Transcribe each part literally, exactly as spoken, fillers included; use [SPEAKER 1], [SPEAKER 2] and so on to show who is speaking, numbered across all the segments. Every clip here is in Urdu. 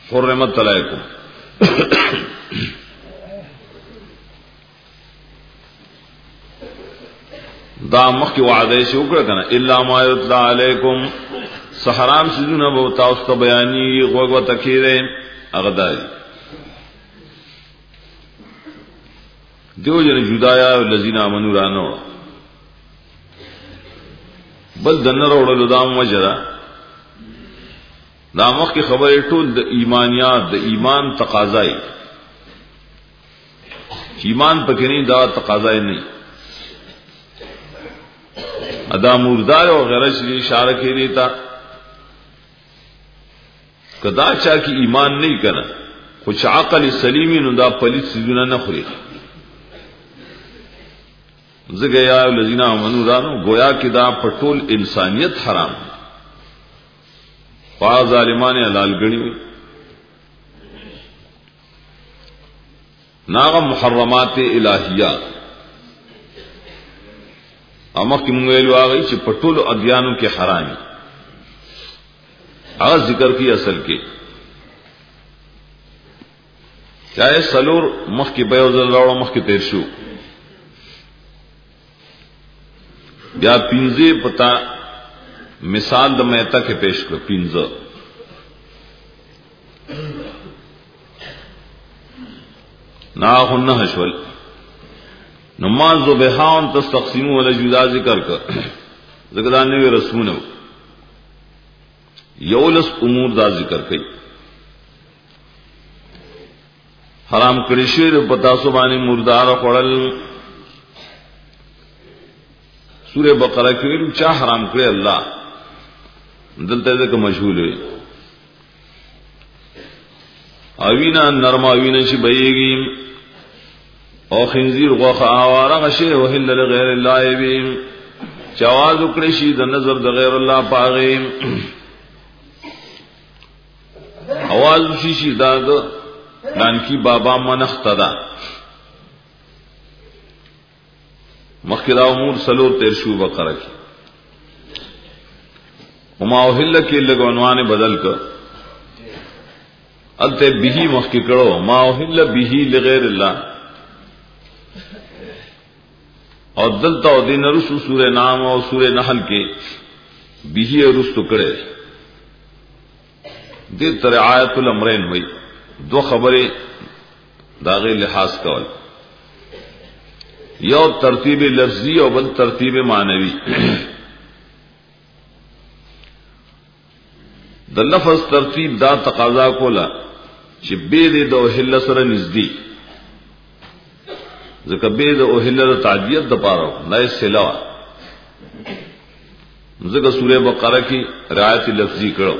[SPEAKER 1] حرمت علیکم دا مخ کی وعده شو کړه کنه الا ما یتلا علیکم سحرام سجونه به تاسو ته بیانی غوغه تکیره اغدای دیو جن جدایا الذین آمنوا رانو بل دنر وړلو دا مجرا دا مخ کی خبره ټول د ایمانیات د ایمان تقاضای ایمان پکې نه دا تقاضای نه ادا مردار او غیره شری اشاره کې دیتا کدا چا کی ایمان نہیں کرنا کچھ عقل سلیمی نو دا پلیت سیدنا نخوری زگیا الذین آمنوا رانو گویا کی دا پټول انسانیت حرام فا ظالمان حلال گنی ناغ محرمات الہیہ امخ کی منگویلو آگئی چی پټول ادیانو کے حرامی آغاز ذکر کی اصل کے چاہے سلور مخ کی بیوزل روڑا مخ کی تیر شو یا پینزے پتا مثال دا میتا کے پیش کرو پینزہ ناخن نحشول نماز و بحاون تستقسیمو والا جدا ذکر کر ذکران نوی رسمونو یولس امور دا ذکر کئی حرام کړی شوی د پتاسو باندې مردار خړل سورہ بقرہ کې ویل چا حرام کړی الله دلته ځکه مشهور وي اوینا نرم اوینا چې بېږي او خنزیر غوخه اواره غشي وهل لغیر الله بیم جواز وکړي شي د نظر د غیر الله پاغیم اواز شي شي دا دان کی بابا منختدا مخکرا امور سلور تیر شو بقره کی وما اوهل کی لګونوانه بدل ک الته به مخکی کړه ما اوهل به لغیر الله او دلتا او دین رسو سورہ نام او سورہ نحل کے بیہی رستو کرے دے تر آیت الامرین ہوئی دو خبریں داغے لحاظ کول یو ترتیب لفظی او بل ترتیب معنوی د لفظ ترتیب دا تقاضا کولا چې به دې دو هله سره نږدې ځکه به د اوهله تعدیت د پاره نه سلاو ځکه سورہ بقرہ کی رعایت لفظی کړو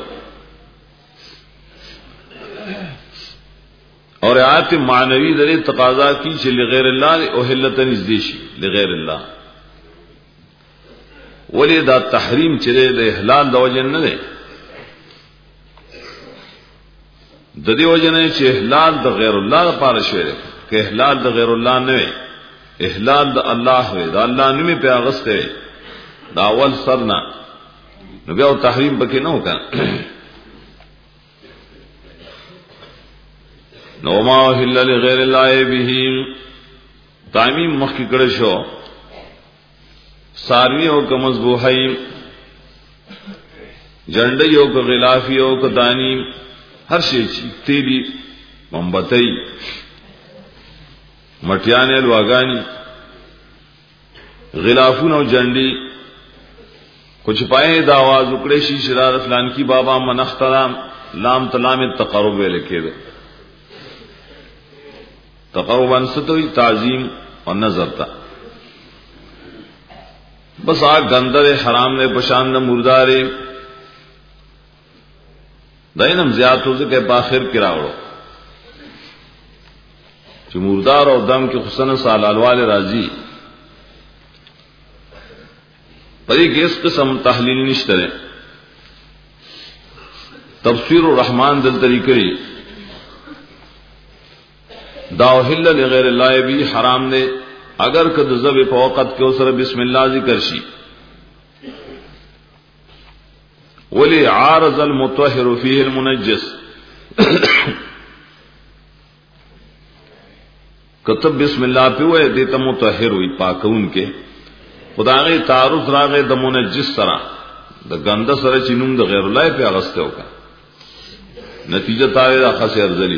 [SPEAKER 1] اور رعایت معنوی د تقاضا کی چې لغیر الله اوهله ته نږدې شي لغیر الله ولې دا تحریم چې د احلال د وجه نه دی د دې وجه نه چې احلال د غیر الله لپاره شوی دی کہ احلال دا غیر اللہ نوے احلال دا اللہ ہوئے دا اللہ نمی پہ آغستے دا اول سرنا نبی او تحریم بکی نو کن نو ما احل لغیر اللہ بہیم تعمیم مخی کرشو ساروی ہو کا مذبوحیم جنڈی ہو کا غلافی ہو کا دانیم ہر شئی تیری منبتی مٹیانے الواگانی غلافون او جنڈی کچھ پائے دا آواز اکڑے شی شرار فلان کی بابا منخترام لام تلام تقرب لکھے دے تقرب انستوی تعظیم اور نظر تا بس آگ گندر حرام نے پشاند مردارے دینم زیاد ہو سکے باخر کراوڑو چې مردار او دم کې حسن سالال والے راضی پدې کې اس قسم تحلیل نشته تفسیر الرحمن دل طریقې دا اوهل لغیر الله بھی حرام نے اگر کد ذب په وخت کې اوسره بسم الله ذکر شي ولی عارض المطهر فيه المنجس کتب بسم اللہ پہ ہوئے دیتا متطہر ہوئی پاکون کے خدا غی تعارض راغے د منجس سرا د گنده سره چینوم د غیر الله په اغسته وکا نتیجه تاوی دا خاصه ارزلی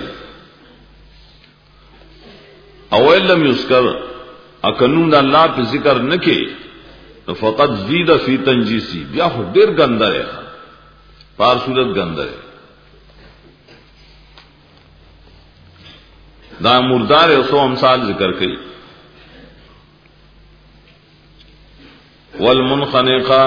[SPEAKER 1] اول لم یذکر اکنون د الله په ذکر نکي فقط زید فی تنجیسی بیا خو ډیر گنده ہے پار صورت گنده ہے دا مردار اوسو امثال ذکر کړي والمنخنقه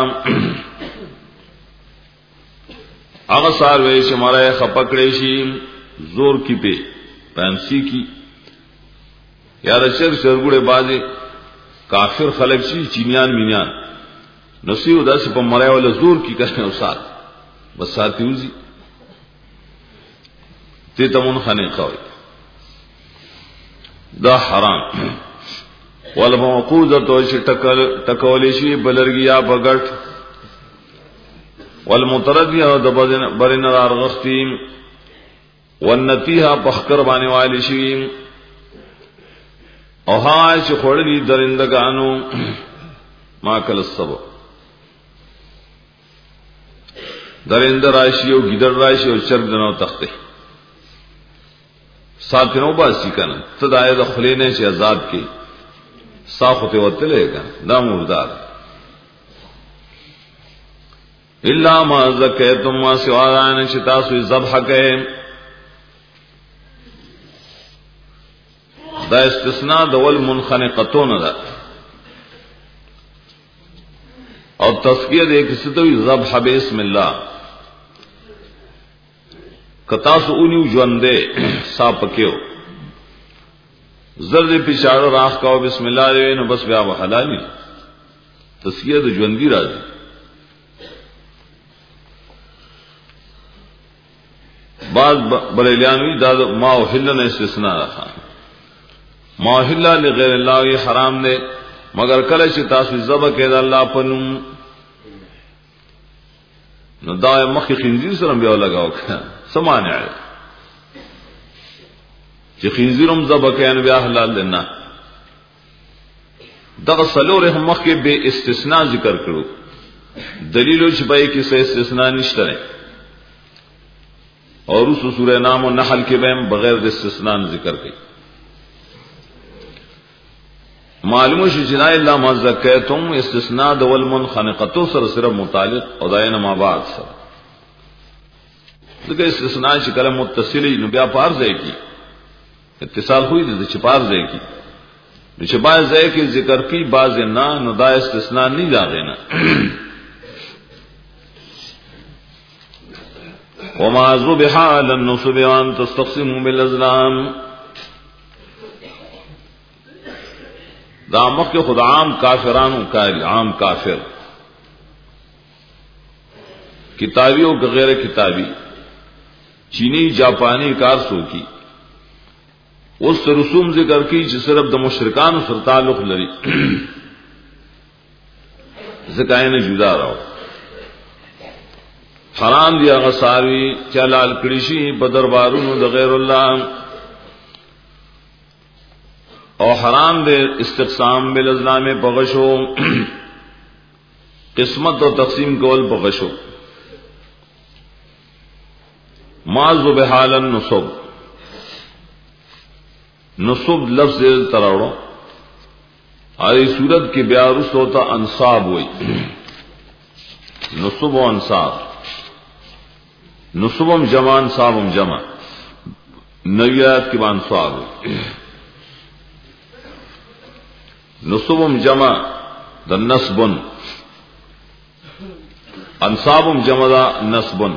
[SPEAKER 1] هغه سار وې چې مړای خپکړې شي زور کی په پانسی کی یا رشر شرګوړې بازي کافر خلک شي چینیان مینیان نسیو داس په مړای ول زور کی کښنه وسات بس ساتيوزي ته ته منخنقه وي دا حرام والموقوذه تو چې ټکل ټکولې شي بلرګیا بغټ والمترديه د برن ارغختي والنتيها بخکر باندې والی شي او ها چې خړلې درندګانو ما کل السبب درند راشي او ګیدړ راشي او چرګ دنو تخته ساتنو باسی کنه تدای د خلینه چې آزاد کی صافته وتلې کنه دا مردار الا ما زکیتم ما سوالان چې تاسو ذبح کړئ دا استثناء د ول منخنقتون ده او تسکیه دې کې ستوي ذبح بسم الله کتا سو اونیو ژوندې صاحب کېو زرد پچاړو راخ کاو بسم الله دې نو بس بیا حلالي تسکیه د ژوندۍ راځي بعض بریلیانوی دا ما وحل نه استثناء راخا ما وحل لغیر الله حرام نه مگر کله چې تاسو ذبح کړئ د الله په نوم نو دا مخ خنزیر سره بیا لگاو سمانه چې خنزیرم ذبح کین بیا حلال لنا دغه سلور هم مخ کې به استثناء ذکر کړو دلیل چې پای کې څه استثناء نشته اور اس سورہ نام و نحل کے بہم بغیر استثناء ذکر کړي معلوم شي جنا الا ما زکیتم استثناء د والمنخنقه سره سره متعلق او داینه ما بعد سره دغه استثناء چې کلمه متصله نو بیا پار ځای کی اتصال ہوئی د چې پار ځای کی چې باز ځای کی ذکر کی باز نه نو دا استثناء نه لاغې نه وما ذبح على النصب وان تستقسموا بالازلام دا مخ خود عام کافرانو قائل عام کافر کتابی او غیر کتابی چینی جاپانی کار سو کی اس رسوم ذکر کی چې صرف د مشرکان سره تعلق لري زکاینه جدا راو حرام دی هغه ساوی چلال کړي شي په دربارونو د غیر الله او حرام دی استقسام بالازلام بغشو قسمت او تقسیم کول بغشو ما ذبح على النصب نصب لفظ تراوڑو آئی صورت کی بیارس ہوتا انصاب ہوئی نصب و انصاب نصبم جمع انصابم جمع نویات کی بانصاب ہوئی نصبم جمع دا نصبن انصابم جمع دا نصبن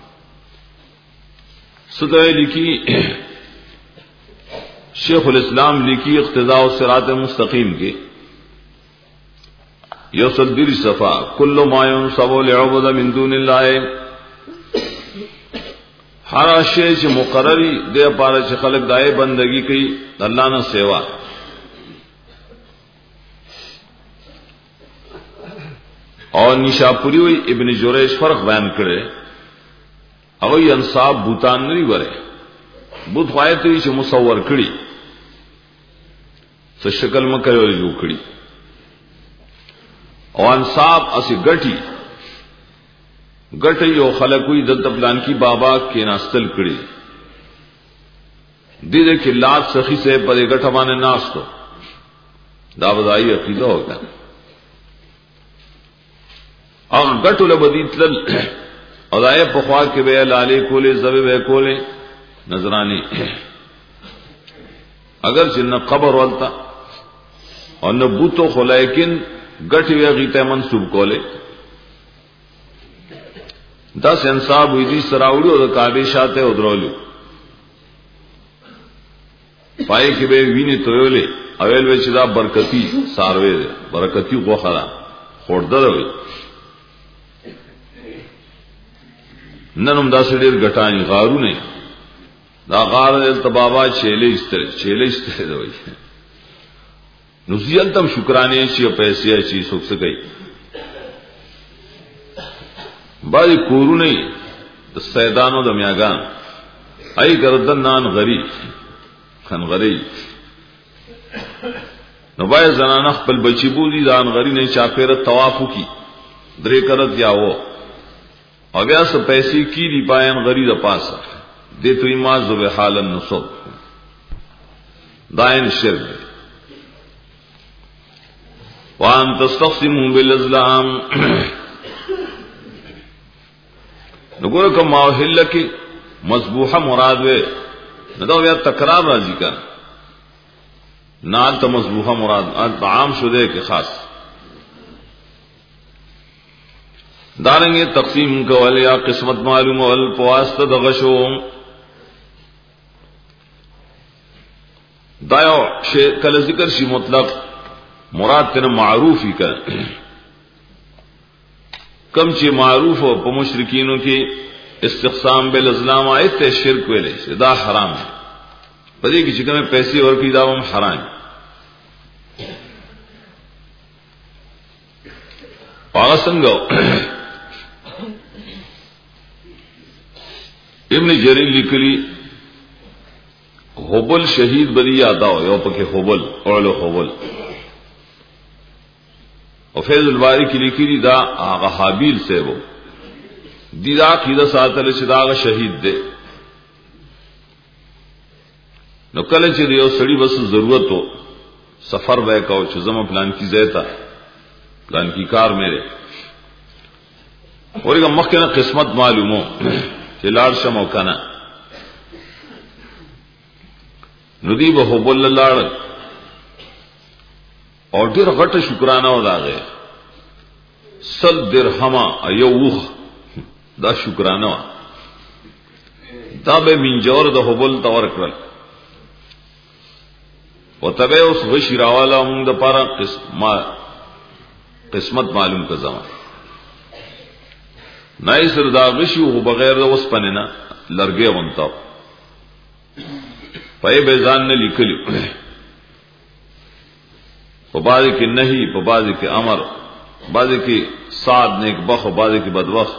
[SPEAKER 1] ستوئے لکھی شیخ الاسلام لکھی اقتضاء الصراط المستقیم کے یوسدری صفا کل ما ينصب لعبد من دون اللہ ہر شے چ مقرری دے پارا چ خلق دائے بندگی کی اللہ نہ سیوا اور نشاپوری ہوئی ابن جریج فرق بیان کرے او ی انصاب بوتان نری وره بوت وایته چې مصور کړي څه شکل مکه ولې جوړ کړي او انصاب اسی ګټي ګټي یو خلکوې د پلان کی بابا کې ناستل کړي دې دې کې لات سخی سے په ګټه باندې ناستو دا وځای عقیده ہوگا او ګټو له بدیتل او دای په خوا کې به لاله کولې زبې به کولې نظرانی اگر چې نه قبر ولتا او نه بوتو خو لیکن ګټي وی غیته منسوب کولې دا انصاب وی دي سراوړو د کعبه شاته ودرولو پای کې به ویني تویلې اویل وی چې دا برکتی ساروي ده برکتی غوخه خوردل وي ننم دا سړي غټانی غارونه دا غار التبابا چيلې استره چيلې استره وي نو زیاتم شکرانه شي پیسې شي سوک سکي باندې کورونه د سیدانو د میاګان ای گردن نان غری خن غری نو بای زنانه خپل بچی بوزي دان غری نه چاپیره طواف کی درې کرت یاو او بیا څه پیسې کی دی پاین غری د پاسه دې توي ما ذو حال النصب داین شرک وان تستقسموا بالازلام نګور کوم ماحله کې مذبوحه مراد وې نو بیا تکرار راځي کا نال ته مذبوحه مراد عام شوه کې خاص دارنګه تقسیم کول یا قسمت معلوم ول پواسطه د غشو دایو شی کله ذکر شي مطلق مراد ته معروفی کا کم چې معروف او په مشرکینو کې استقسام بالازلام ایت شرک ویلې دا حرام دی پدې کې چې کومه پیسې ورکې دا هم حرام هغه څنګه ابن جریر لیکلی حبل شهید بری یاد او یو پکې حبل اولو حبل او فیض الباری کی لیکلی دا هغه حابیل سے وو دی دا قیدا ساتل چې دا شهید دی نو کله چې یو سړی بس ضرورت ہو سفر وای کو چې زما پلان کی زیتا پلان کی کار میرے اورګه مخکنه قسمت معلومو چې لاړ شمو کنه ندی به حبل لاړ او ډیر غټه شکرانه وداغه سل درهما ایوخ دا شکرانه دا به منجور د حبل تور کړل وتبه اوس غشی راواله موږ د پاره قسمت قسمت معلوم کا زمان نای سر دا غشی او بغیر د اوس پنه لرګي غونتا پای به ځان نه لیکلی په باندې کې نهي په باندې کې امر باندې کې صاد نیک بخ او باندې کې بدوخ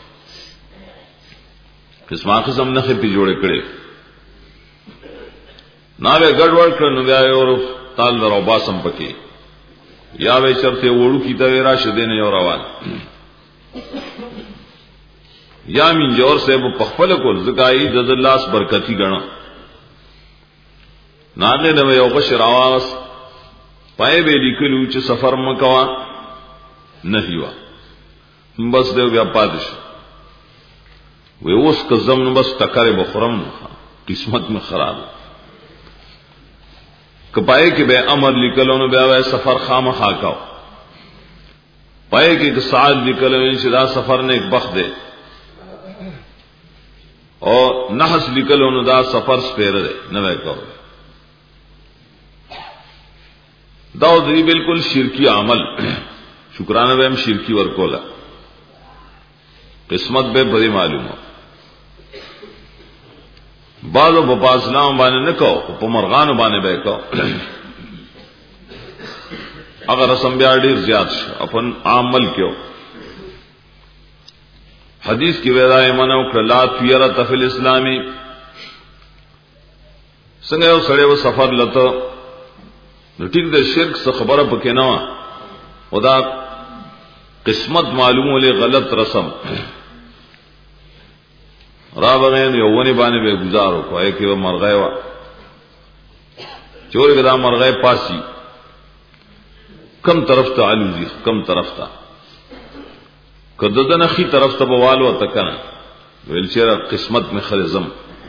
[SPEAKER 1] قسمه قسم نه په جوړ کړي ناوې ګډوډ کړ نو بیا یو تال درو باسم پکې یا وې چرته وړو کی ته راشه دینه یو روان یا من جوړ سے په خپل کول زګای د الله اس برکتی غنا ناغه نو یو بشر आवाज پای به لیکلو چې سفر مکوا نه هیوا بس دیو بیا پادش وې اوس کزم نو بس تکره بخرم قسمت میں خراب کپای کې به امر لیکلو نو بیا وای سفر خامخا کاو پای کې سعد لیکلو چې دا سفر نه ایک بخت دی او نحس لیکلو نو دا سفر سپیره دی نه وای کاو دا دی بالکل شرکی عمل شکرانه به هم شرکی ورکولا قسمت به بری معلومه بعضو په اسلام باندې نه کو په مرغان باندې به کو اگر رسم بیا ډیر زیات شو خپل عمل کېو حدیث کی ویدائے منو لا طیرۃ فی الاسلامی څنګه یو سړی و سفر لته نو ټیک د شرک څخه خبره پکې نه و خدا قسمت معلومه له غلط رسم را بغین یو ونی باندې به گزارو کوی کې و مرغای و چورې دا مرغای پاسی کم طرف ته علوزی کم طرف ته کده دنه خي طرف ته بوالو تکنه ویل چې قسمت می خلزم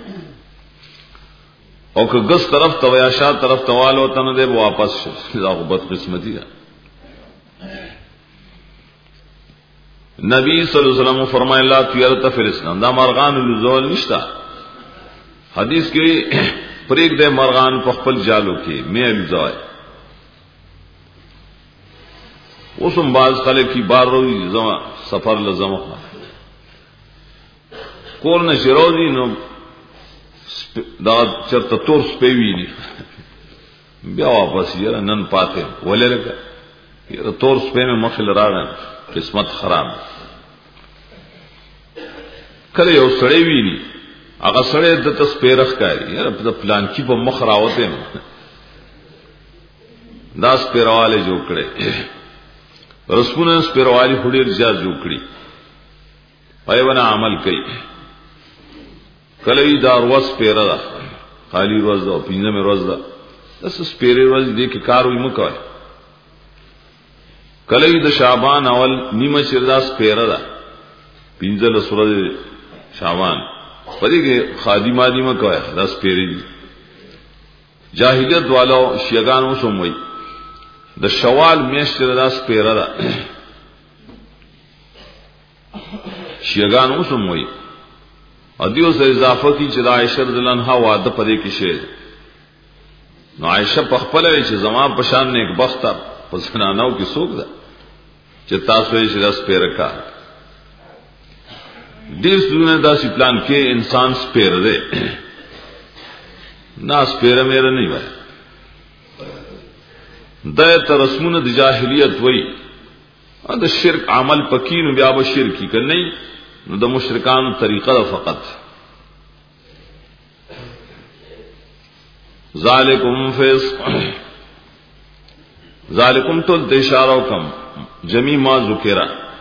[SPEAKER 1] او که ګس طرف ته یا شا طرف ته والو ته نه دی واپس دا غبط قسمتي ده نبی صلی الله علیه وسلم فرمایلا طیرۃ فی الاسلام دا مرغان لزول نشتا حدیث کې پرېګ د مرغان په خپل جالو کې مې لزوای اوسم باز خلک کی بار روي زما سفر لزم کور نه شروزی نو دا چرته تور سپېوی بیا واپس یې نن پاتې ولرګه یره تور سپې مې مخل راغله قسمت خراب کله یو سړی ویني هغه سړی د تسپیرخ کوي یره په پلان کې په مخ راوته دا سپیرواله جوړ کړي رسونه سپیروالی خوري رجاز جوړ کړي پایونه عمل کوي کله ای دار وس پیرا دا خالی روز دا پینځه مې روز دا داس سپیرې روز دې کې کار وي مکوای کله ای د شعبان اول نیمه شرداس پیرا دا پینځه له سورې شعبان پدې کې خادمه دې مکوای داس پیرې جاهلیت والو شیګانو سموي د شوال میاشت شرداس پیرا دا شیګانو سموي ادیو سے اضافه کی چې عائشہ رضی الله عنها واده پدې کې شه نو عائشہ په خپل چې زما په شان نه یک بخت په سنانو کې سوق ده چې تاسو یې شرس پیرکا دې سونه داسې پلان کې انسان سپیر ده ناس پیر مېره نه وای د ترسمونه د جاهلیت وای دا شرک عمل پکینو بیا به شرکی کنه نو د مشرکان طریقه فقط ذالکم فسق ذالکم تو اشاره کم جمی ما ذکر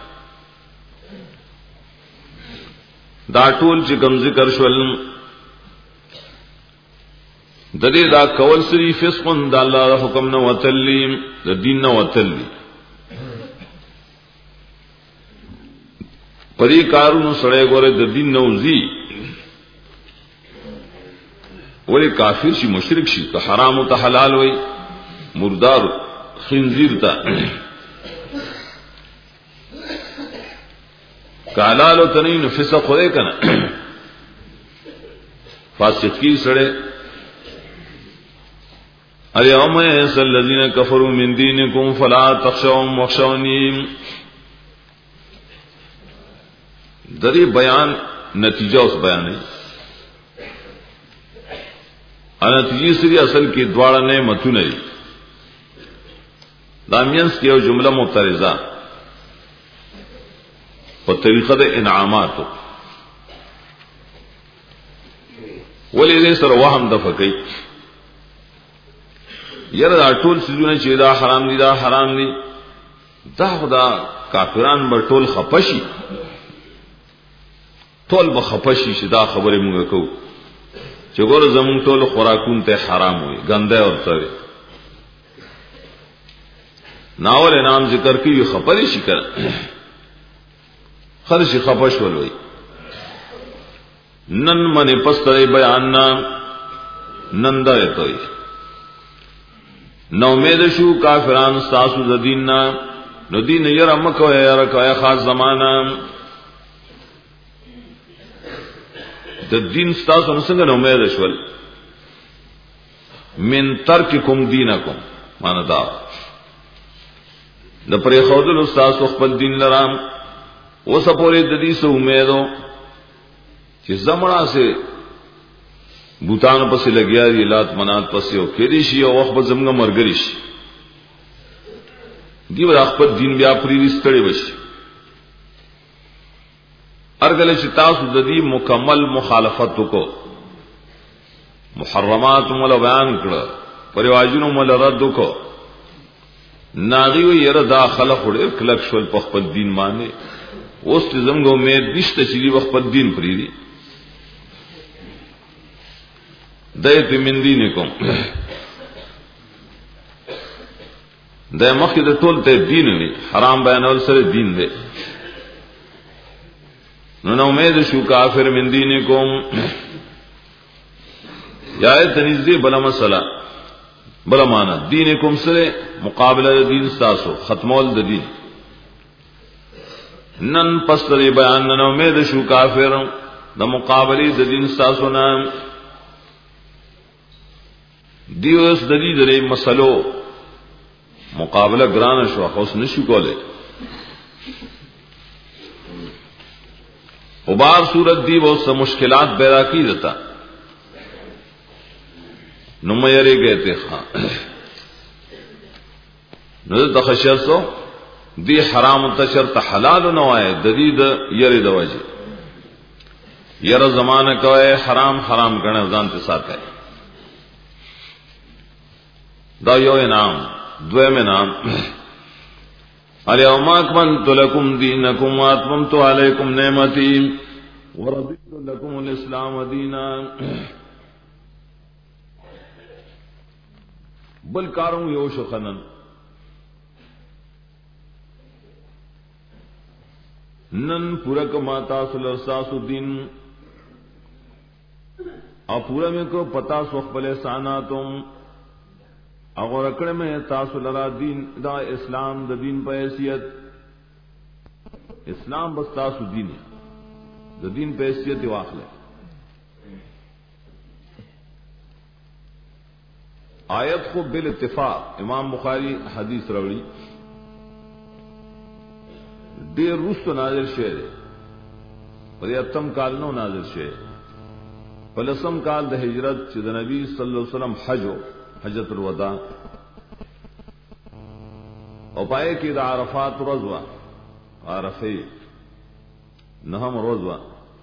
[SPEAKER 1] دا ټول چې کوم ذکر شول د دې دا کول سری فسق د الله حکم نه وتلیم د دین نه وتلی پدې کارونو سره ګوره د دین نوزي ولی کافر شي مشرک شي که حرام او ته حلال وي مردار خنزیر ته کالال او تنین فسق خوده کنه فاسقی سره الیوم یئس الذین کفروا من دینکم فلا تخشوهم واخشونی دری بیان نتیجہ اس بیان ہے نتیجی سری اصل کی دواړه نعمتونه دي دامینس کې یو جمله مفترضه په طریقه د انعامات ولې دې سره وهم د فقې یره دا ټول سيزونه چې دا حرام دي دا حرام دي دا خدا کافران به ټول خپشي ټول به خپشي چې دا خبره موږ کوو چې ګور زمون ټول خوراکون ته حرام وي ګنده ورته وي ناول نام ذکر کوي خبرې شي کړه خرش خپش ولوي نن منه پستې بیان نن دا ته نو امید شو کافرانو تاسو د دین نه نو دین یې رم کوي یاره کوي خاص زمانہ د دین تاسو څنګه نو امید شول من ترککم دینکم معنا دا د پرې خودل استاد خپل دین لرام اوس په دې د دې سو امیدو چې زمړه سه بوتان پسې لګیا دی لات منات پسې او کېدی شي او وخت به زمګه مرګري شي دی ور خپل دین بیا پری وستړي وشي ارگل چې تاسو د دې مکمل مخالفت کو محرمات مول بیان کړه پرواجونو مول رد کو ناغي وي ير دا خلق وړ کلک شول په خپل دین باندې اوس زموږ امید نشته چې دی خپل دین پری دي دایت من دینکم د مخکې د ټول ته دین وي حرام بیانول سره دین دی نو نو امید شو کافر من دینکم یا تنزی بلا مسئلہ بلا معنی دینکم سره مقابله د دین تاسو ختمول د دین نن پستری بیان نن امید شو کافر د مقابله د دین تاسو نه دیوس د دې درې مسلو مقابله ګران شو خو اوس نشو کوله او بار صورت دی وہ سب مشکلات پیدا کی دیتا نمیرے گئے تھے خان نظر تخشیر سو دی حرام تشرت حلال نو آئے ددید یری دواجی یر زمانہ کوئے حرام حرام کرنے زانتے ساتھ ہے دا یو انعام دویم انعام الیوم اکملت لکم دینکم واتممت علیکم نعمتی ورضیت لکم الاسلام دینا بل کاروں یو شخنن نن پورا کما تاسل ارساسو دین اور پورا میں کو پتا سوخ پلے ساناتم اگر اکڑ میں تاسو لرا دین دا اسلام دا دین پہ حیثیت اسلام بس تاسو دین ہے دا دین پہ حیثیت واخل ہے آیت کو بالاتفاق امام بخاری حدیث روڑی دیر رست نازل شعر پر اتم کال نو نازل شعر پلسم کال دا ہجرت چید نبی صلی اللہ علیہ وسلم حجو حجت الوداع او پائے کی دا عرفات روزوا عرفی نہم روزوا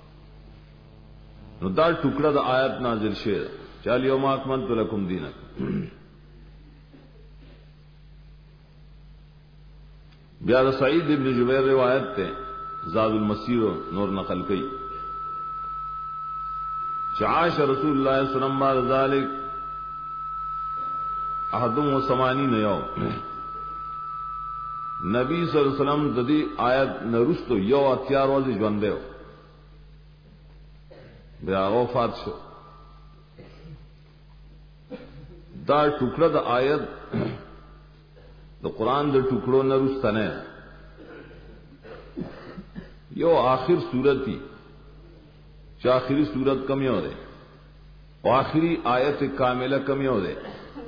[SPEAKER 1] نو دا ٹکڑا دا آیت نازل شیر چال یوم اکملت لکم دینک بیاد سعید ابن جبیر روایت تے زاد المسیر نور نقل کئی چعاش رسول اللہ صلی اللہ علیہ وسلم بعد ذالک احدم و سمانین یو نبی صلی اللہ علیہ وسلم ددی آیت نرستو یو اتیار روزی جوندے ہو بیا وفات شو دا ٹکڑا دا آیت دا قرآن دا ٹکڑوں نرستنے یو آخر صورت ہی چا آخری صورت کمی ہو دے و آخری آیت کاملہ کمی ہو دے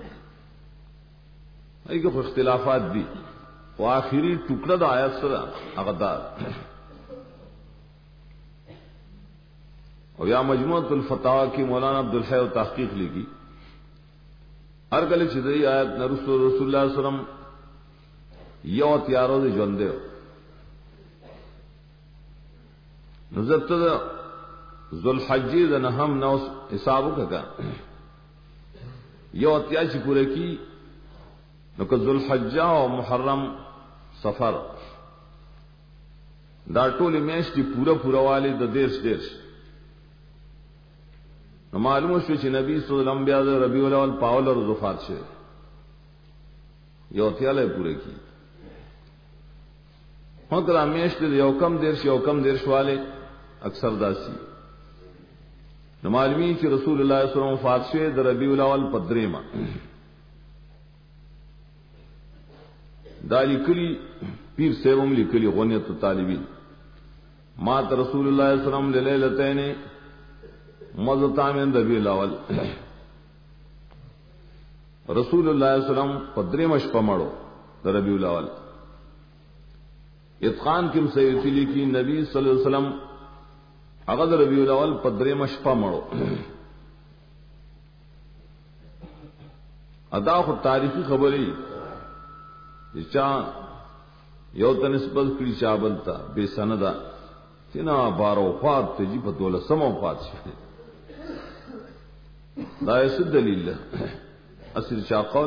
[SPEAKER 1] ایک اختلافات دی وہ آخری ٹکڑا دا آیت سرا اغدار اور یا مجموعۃ الفتاوی کی مولانا عبدالحی و تحقیق لکھی ہر گلی چدئی آیت نہ رسول رسول اللہ علیہ وسلم یو تیاروں سے جوندے ہو نظرت ذوالحجی دا نہم نو حسابو کا کہا یو اتیاچی پورے کی نو که ذوالحجہ او محرم سفر دا ټول میاشتې پورا پورا والی د دیرش دیرش نو معلومه شو چې نبی صلی الله علیه وسلم بیا د ربیع الاول پاول ورځ وفات شوه یو تیاله پوره کی هو دا میاشتې یو کم دیرش یو کم دیرش والی اکثر داسی نو معلومی چې رسول الله صلی الله علیه وسلم وفات شوه د ربیع الاول په دریمه دا لکلی پیر سیوم لکلی غنیت طالبین مات رسول اللہ صلی اللہ علیہ وسلم للیلتین مزتا من ربیع الاول رسول اللہ صلی اللہ علیہ وسلم پدریمش پمڑو دا ربیع الاول اتقان کم سیوتی لکی نبی صلی اللہ علیہ وسلم اغد ربیع الاول پدریمش پمڑو ادا خود تاریخی خبری چا یو ته نسبت کړي چا بلتا بے سندا تینا بار وفات ته جی په دولسم وفات شي دا یې څه دلیل ده اصل چا قول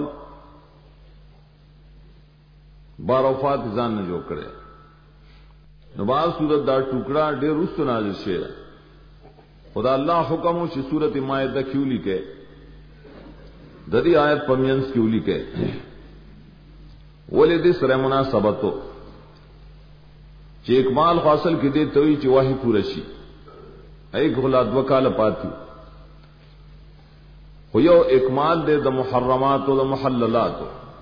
[SPEAKER 1] بار وفات ځان نه جوړ کړي نو باز صورت دا ټوکړه ډېر رسو نازل شي خدا الله حکم چې سورۃ مائده کیولی کې د دې آیت پمینس کیولی کې ولې دې سره مناسبت تو چې اکمال حاصل کې دې توي چې واهي پوره شي ای غلا دو کال پاتې خو یو اکمال دې د محرمات او د محللات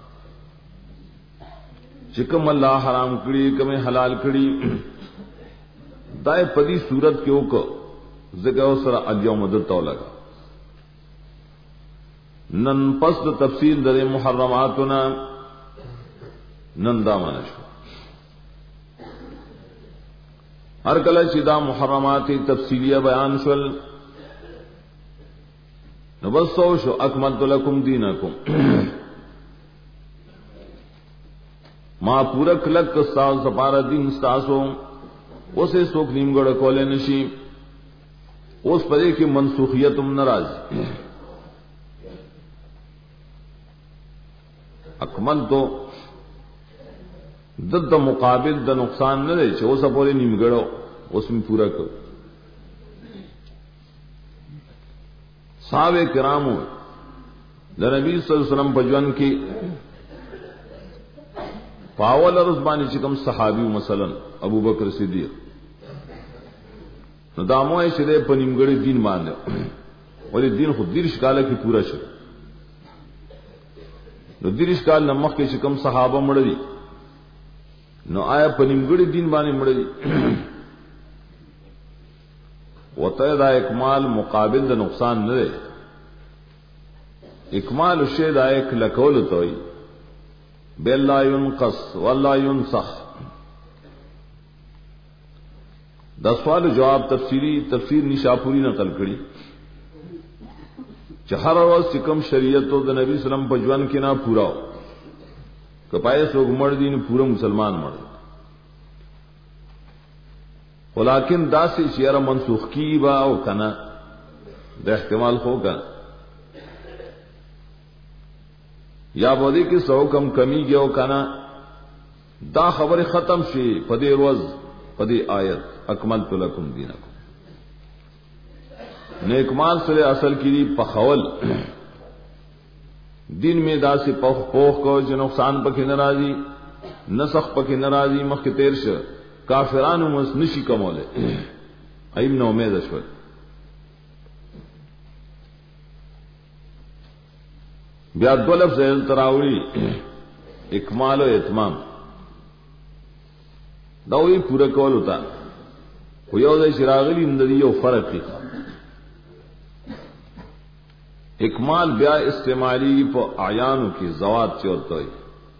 [SPEAKER 1] چې کوم الله حرام کړی کوم حلال کړی دای پدی صورت کې وک زګو سره الیوم دلته لگا نن پس د تفصیل د محرماتنا نن دا معنی شو ہر کله چې دا محرمات تفصیلیه بیان شول نو بس شو اکملت لکم دینکم ما پورا کلک استاد سپارا دین استاسو اسے سوک نیمګړ کولې نشي اوس پدې کې منسوخیت هم ناراض اکمل تو دد مقابل د نقصان نه دی چې اوس په لې نیمګړو اوس می پورا کړ صحابه کرامو د نبی صلی الله علیه وسلم په ژوند کې پاول رزبانی چې کوم صحابي مثلا ابو بکر صدیق نو دامو یې شری په نیمګړی دین باندې ولې دین خو دیرش کاله کې پورا شو نو دیرش کال نمخ کې چې کوم صحابه مړ دي نو آیا په نیمګړی دین باندې مړ دي وته دا اکمال مقابل د نقصان نه دی اکمال شی دا یک لکول توي بل لا ينقص ولا ينسخ دا سوال جواب تفسیری تفسیر نشاپوری نقل کړي چې هر ورځ چې کوم شریعت او د نبی سلام په ژوند کې نه پورا کپای سوګ مړ دین پورا مسلمان مړ ولیکن دا سي شیره منسوخ کی با او کنه د احتمال ہوگا یا بودی کی سو کم کمی گیو کنا دا خبر ختم شي پدې روز پدې آیت اکملت لکم دینکم نیکمال سره اصل کی پخول دین میں دا سے پوخ پوخ کو جو نقصان پکې ناراضی نسخ پکې ناراضی مخ تیر شه کافرانو مس نشي کومله ایم نو امید شو بیا دو لفظ تراوی اکمال و اتمام دا وی پورا کول ہوتا خو یو ځای شراغلی اندی یو فرق دی اکمال بیا استعمالی په اعیانو کې زوات چورته وي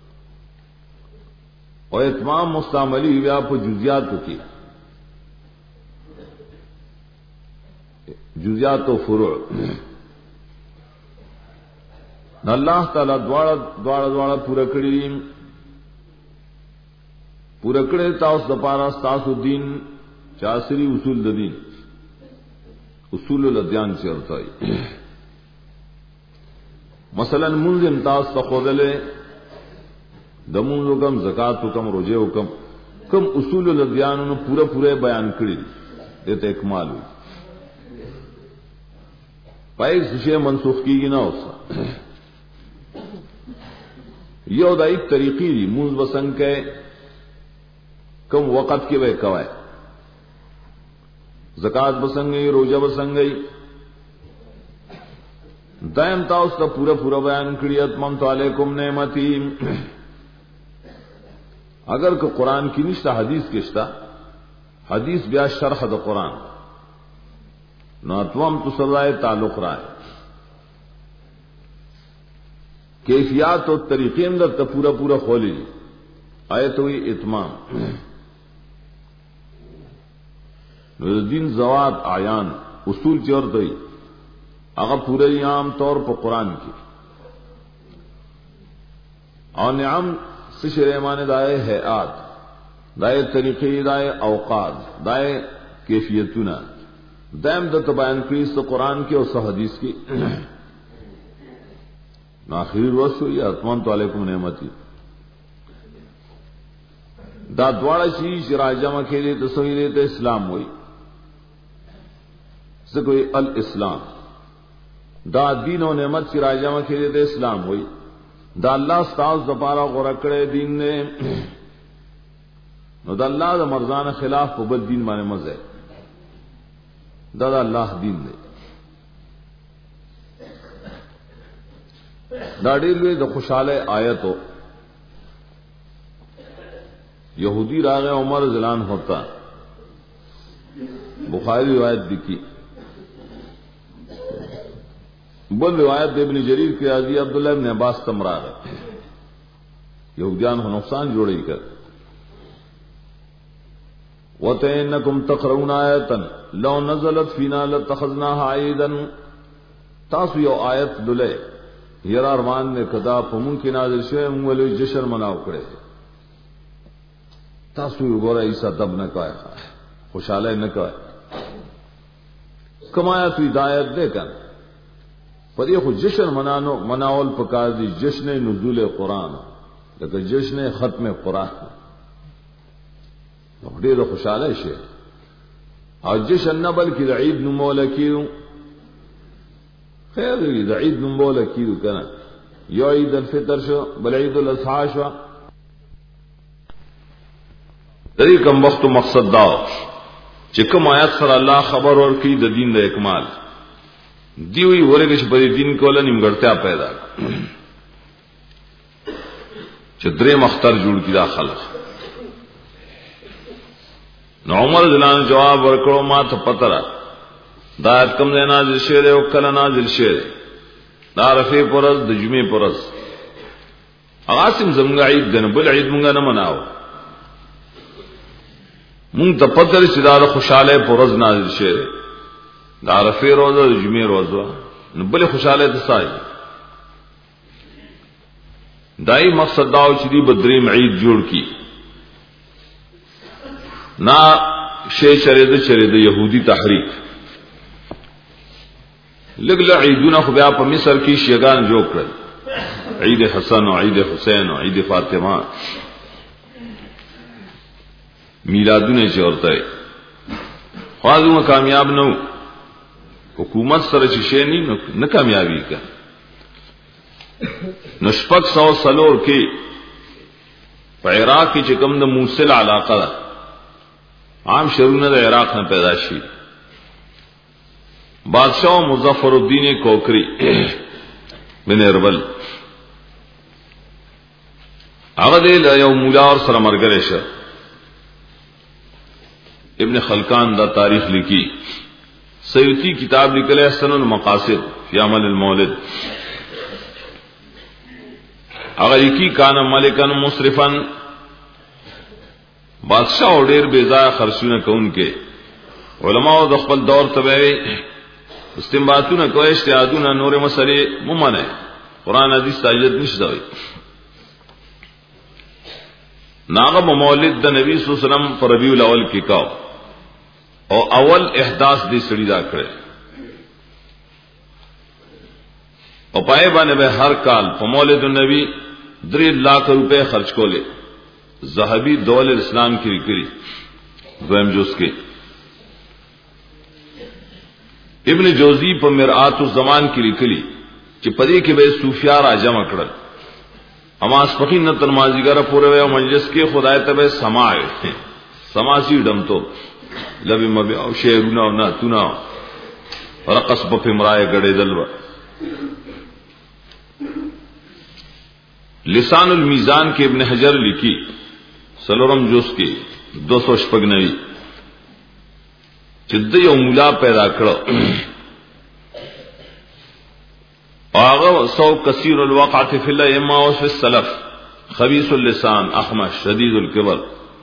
[SPEAKER 1] او اتمام مستعملی بیا په جزئیاتو کې جزئیات او فروع اللہ تعالی دواړه دواړه دواړه پورا کړی پورا کړی تاسو د پاره تاسو دین چاسری اصول د دین اصول الادیان چرته وي مثلا منظم تاسو خودله د مونږ کم زکات کم روزه کم کم اصول الادیان نو پورا پورا بیان کړی دته اکمال پای څه منسوخ کیږي نه اوسه یو دای طریقې دي موږ وسنګ کې کم وخت کې وای کوي زکات وسنګي روزه وسنګي دائم تاسو ته پورا پورا بیان کړی اتمم علیکم نعمتي اگر کو قرآن کی نشتا حدیث کی شتا حدیث بیا شرح د قرآن نو اتمم تو سزائے تعلق رائے کیفیات و طریقے اندر تو پورا پورا کھولی آئے تو یہ اتمام دین زوات آیان اصول چور تو اگر پورے عام طور پر قرآن کی اور نعم سشر ایمان دائے حیات دائے طریقے دائے اوقات دائے کیفیتونه دائم د بیان کړی س قرآن کې او س حدیث کې نو اخري ورسو یا اتمنت علیکم نعمتي دا دواړه شي چې راجمه کې دي تسویل ته اسلام وایي څه کوي الاسلام دا دین او نعمت چې راجمه کې دي اسلام وایي دا الله ستاسو لپاره غوړه کړی دین نه نو دا الله د مرزان خلاف په بل دین باندې مزه دا دا الله دین دی دا ډېر لوی د خوشاله آیتو یہودی راغ عمر زلان ہوتا بخاری روایت لکھی بل روایت ابن جریر کی راضی عبداللہ ابن عباس تمرا ہے یہودیان کو نقصان جوڑی کر وَتَإِنَّكُمْ تَقْرَؤُونَ آیَةً لَوْ نَزَلَتْ فِينَا لَاتَّخَذْنَاهَا عِیدًا تاسو یو آیت دلے یرا ارمان نے کدا پمون کی نازل شوه مونږ له جشن مناو کړي تاسو وګورئ ایسا دب نه کوي خوشاله نه کوي کمایا تو ہدایت دے کر پر یہ خو جشن منانو مناول پکار دی جشن نزول قرآن لیکن جشن ختم قرآن ډېر خوشاله شي او جشن نه بلکې د عید نومول کیو خیر دی د عید نومول کیو کنه یو عید الفطر شو بل عید الاضحى شو دې کوم وخت مقصد دا چې کوم آیات سره الله خبر ورکړي د دین د اکمال دی وی ورګه چې په دین کوله نیمګړتیا پیدا چې درې مختار جوړ کړي خلک نو عمر جلان جواب ورکړو ما ته پته را دا کم نه نازل شوه او کله نازل شوه دا رفیع پرز د جمعې پرز عاصم زمغه عید دنه بل عید مونږ نه مناو مونږ ته پته لري چې دا خوشاله پرز نازل شوه دا رفیع روزه د جمعې روزه نو بل خوشاله ده سای دای مقصد دا چې دی بدریم عید جوړ کی نا شی چرید چرید یہودی تحریک لګل عیدونه خو بیا په مصر کې شیګان جوړ کړل عید حسن او عید حسین او عید فاطمه میلادونه چورته خواږه کامیاب نو حکومت سره چې شی نه نه کامیابی کا نشپک سو سلور کې په عراق کې چې کوم د موصل علاقه عام شرونه د عراق نه پیدا شي بادشاہ مظفر الدین کوکری بن اربل هغه د یو مولا اور سره مرګره شه ابن خلکان دا تاریخ لیکي سیوطی کتاب لیکل ہے سنن المقاصد فی عمل المولد هغه لیکي کان ملکن مسرفن بادشاہ اور ډیر بے ضایع خرچونه کوونکې علماء د خپل دور تبعی استنباطونه کوي اجتهادونه نور مسلې ممنه قران حدیث تایید نشته وي ناغه مولد د نبی صلی الله علیه وسلم پر ربیع الاول کې کاو او اول احداث دې سړي دا کړ او پای باندې به هر کال په مولد النبی درې لاکھ روپے خرچ کولې ذهبی دول اسلام کی لکھی دویم جز کے ابن جوزی پر مرآت الزمان کی لکھی کہ پدی کے بے صوفیاء را جمع کړل اما سپخین نہ تنمازیګر پورے و مجلس کے خدای تبع سما ہے سماسی ډم تو لبی مبی او شعرونه او ناتونه رقص په امرای غړې دلوا لسان المیزان کے ابن حجر لکھی سلورم جوز کی دو سو شپگنوی چد یو مولا پیدا کړو هغه سو کثیر الوقعه فی الائمه و فی السلف خبیث اللسان احمش شدید الکبر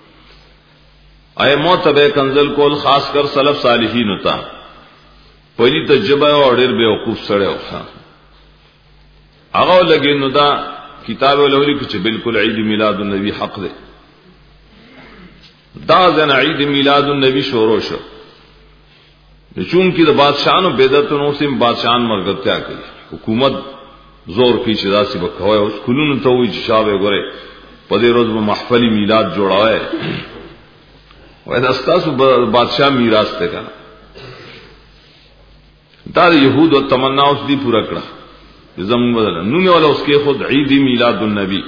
[SPEAKER 1] ائمه تبع کنزل کول خاص کر سلف صالحین ہوتا پوری تجربه او ډیر بیوقوف سره وخا هغه لګی نو دا کتاب الاولی کې بالکل عید میلاد النبی حق ده دا زن عید میلاد النبی شروع شو چونکہ دا بادشاہانو بدعتونو سے بادشاہان مرګتیا کوي حکومت زور کی چدا سی بکوي اوس کلون ته وی شابه ګره په دې ورځ په محفل میلاد جوړاوه وای دا ستاسو بادشاہ میراث ته کنه دا يهود او تمنا اوس دی پورا کړه زمون بدل نو نه ولا اس کې خود عید میلاد النبی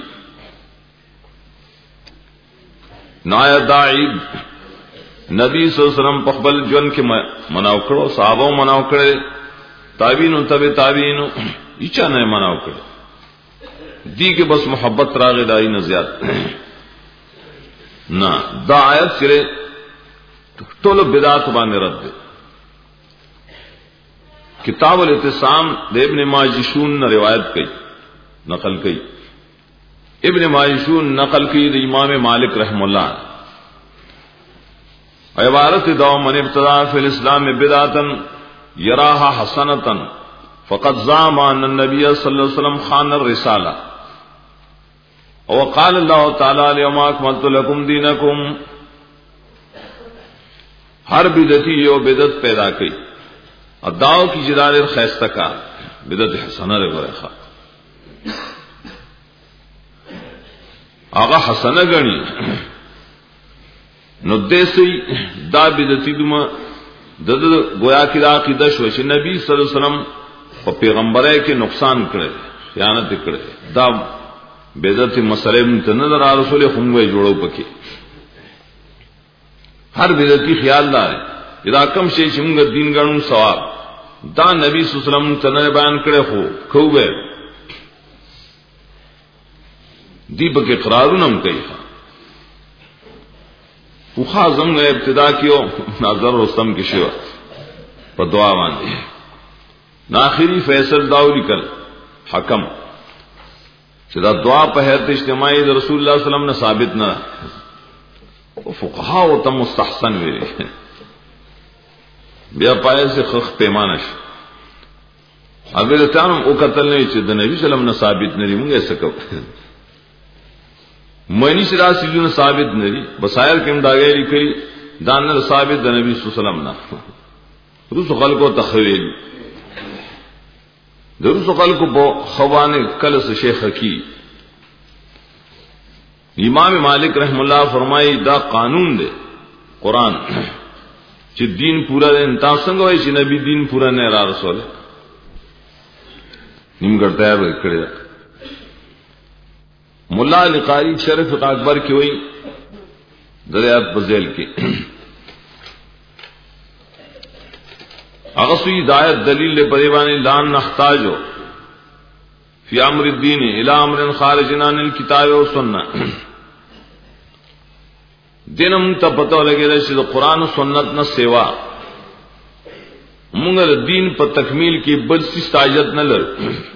[SPEAKER 1] نایا دا عید نبی صلی اللہ علیہ وسلم په خپل ژوند کې مناو کړو صحابه مناو کړل تابعین او تبع تابعین اچا نه مناو کړل دی کې بس محبت راغی دای نه زیات نه دا آیت سره ټول بدعت باندې رد دی کتاب الاعتصام د ابن ماجشون نے روایت کی نقل کی ابن ماجشون نقل کی امام مالک رحم اللہ عبارت دو من ابتداء فی الاسلام بدعتا یراها حسنتا فقد زعم ان النبي صلی اللہ علیہ وسلم خان الرسالہ وقال الله تعالی اليوم اکملت لكم دینکم ہر بدعتی یو بدعت پیدا کی اداؤ کی جدار خیستہ کا بدعت حسنہ رے برخا آغا حسنہ گنی نو دیسی دا بدعتی دما دد گویا کی دا عقیدہ شو چې نبی صلی اللہ علیہ وسلم او پیغمبرای کې نقصان کړي خیانت کړي دا بدعت مسلم ته نظر رسول هم وی جوړو پکې ہر بدعتی خیال دار اذا کم شی چې موږ دین غنو ثواب دا نبی صلی الله علیه وسلم ته بیان کړي خو خوبه دی په اقرارونم کوي خو خاصم نے ابتدا کیو نظر رستم کی شوا په دعا باندې ناخری فیصل داولی کل حکم چې دا دعا په هرت اجتماعي رسول الله صلی الله علیه وسلم نے ثابت نه او فقها او تم مستحسن ویلي بیا پای سے خخ پیمانه شو اگر تانم او قتل نه چې د نبی صلی الله علیه وسلم نه ثابت نه دی موږ یې سکو معنی سره سيزونه ثابت نه دي بصائر کې مداګې لیکلي دان نه ثابت د نبی صلی الله علیه وسلم نه رسو خلقو تخویل درسو خلقو په خوانه کله سے شیخ کی امام مالک رحم الله فرمایي دا قانون دی قران چې دین پورا دی تاسو څنګه وایي چې نبی دین پورا نه را رسول نیم ګټه یې کړی مولا علی قاری شرف اکبر کی وئی دریات بزیل کی اغسوی ہدایت دلیل پریوانی لان نحتاجو فی امر الدین الى امر خارج عن الکتاب و سنت دینم ته پتو لګی چې قرآن و سنت نه سیوا موږ دین په تکمیل کې بل څه حاجت نه لر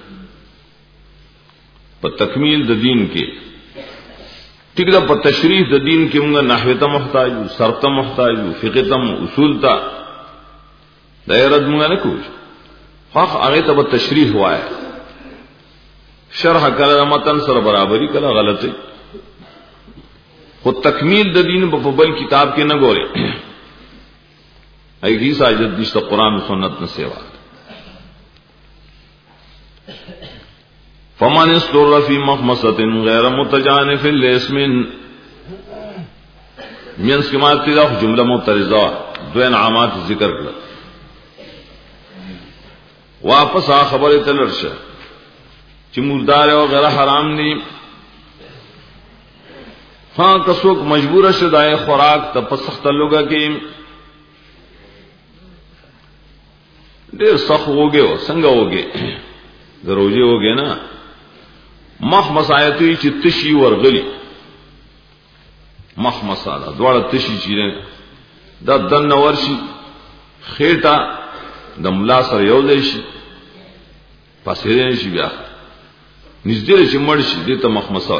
[SPEAKER 1] په تکمیل د دین کې ټیک دا په تشریح د دین کې موږ نحوه ته محتاج یو صرف ته محتاج یو فقه ته اصول ته دایره موږ نه کوو خو هغه ته په تشریح وایي شرح کله متن سره برابرۍ کله غلطي خو تکمیل د دین په بل کتاب کې نه ګوري ایږي ساجد د قرآن او سنت نه سیوا فمن استر فی مخمصة غیر متجانف لاسم مینس کی ماتی دا جملہ مترزہ دو انعامات ذکر کړل واپس آ خبره تلرشه چې مردار او غیر حرام دي ہاں کسوک مجبور شدائے خوراک ته پسخت لوګه کې ډېر سخت وګه څنګه وګه دروځي وګه نه مخ مسایتوی چې تشی ورغلی مخ مساله دواړه تشی چې دا دن ورشي خېټه د ملا سره یو ځای شي پاسې نه شي بیا نږدې چې مړ شي دې ته مخ مساوي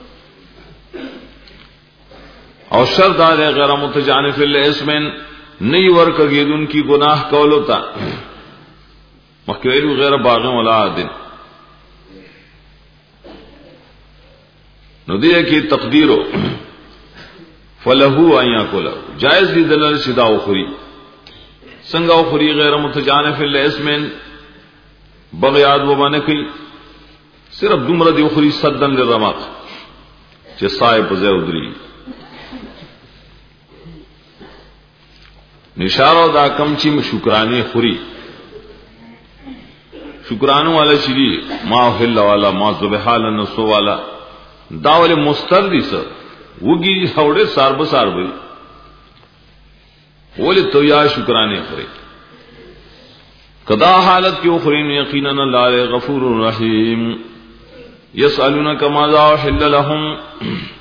[SPEAKER 1] او شر دا غیر متجانف الاسم نئی ورکګیدون کی گناہ کولو تا مخکېلو غیر باغ ولا عادن نو دې کې تقدیرو فلهو ان یاکل جائز دي دلل شدا اخري संगा उखरी गैर मुतजानिफ लिस्मिन बगयाद वो माने की सिर्फ दुमर दी उखरी सदन लिरमक चे साहिब जे उदरी निशारो दा कमची में शुक्रानी खुरी शुक्रानों वाला चिरी मा हिल्ला वाला मा जुबहाल नसो वाला दावले मुस्तरदी सर वगी हवड़े सारब सारब बोले तो या शुक्राने खुरे कदा हालत की उखरीन यकीनन अल्लाह गफूर रहीम यसअलूनका माज़ा उहिल्ला लहुम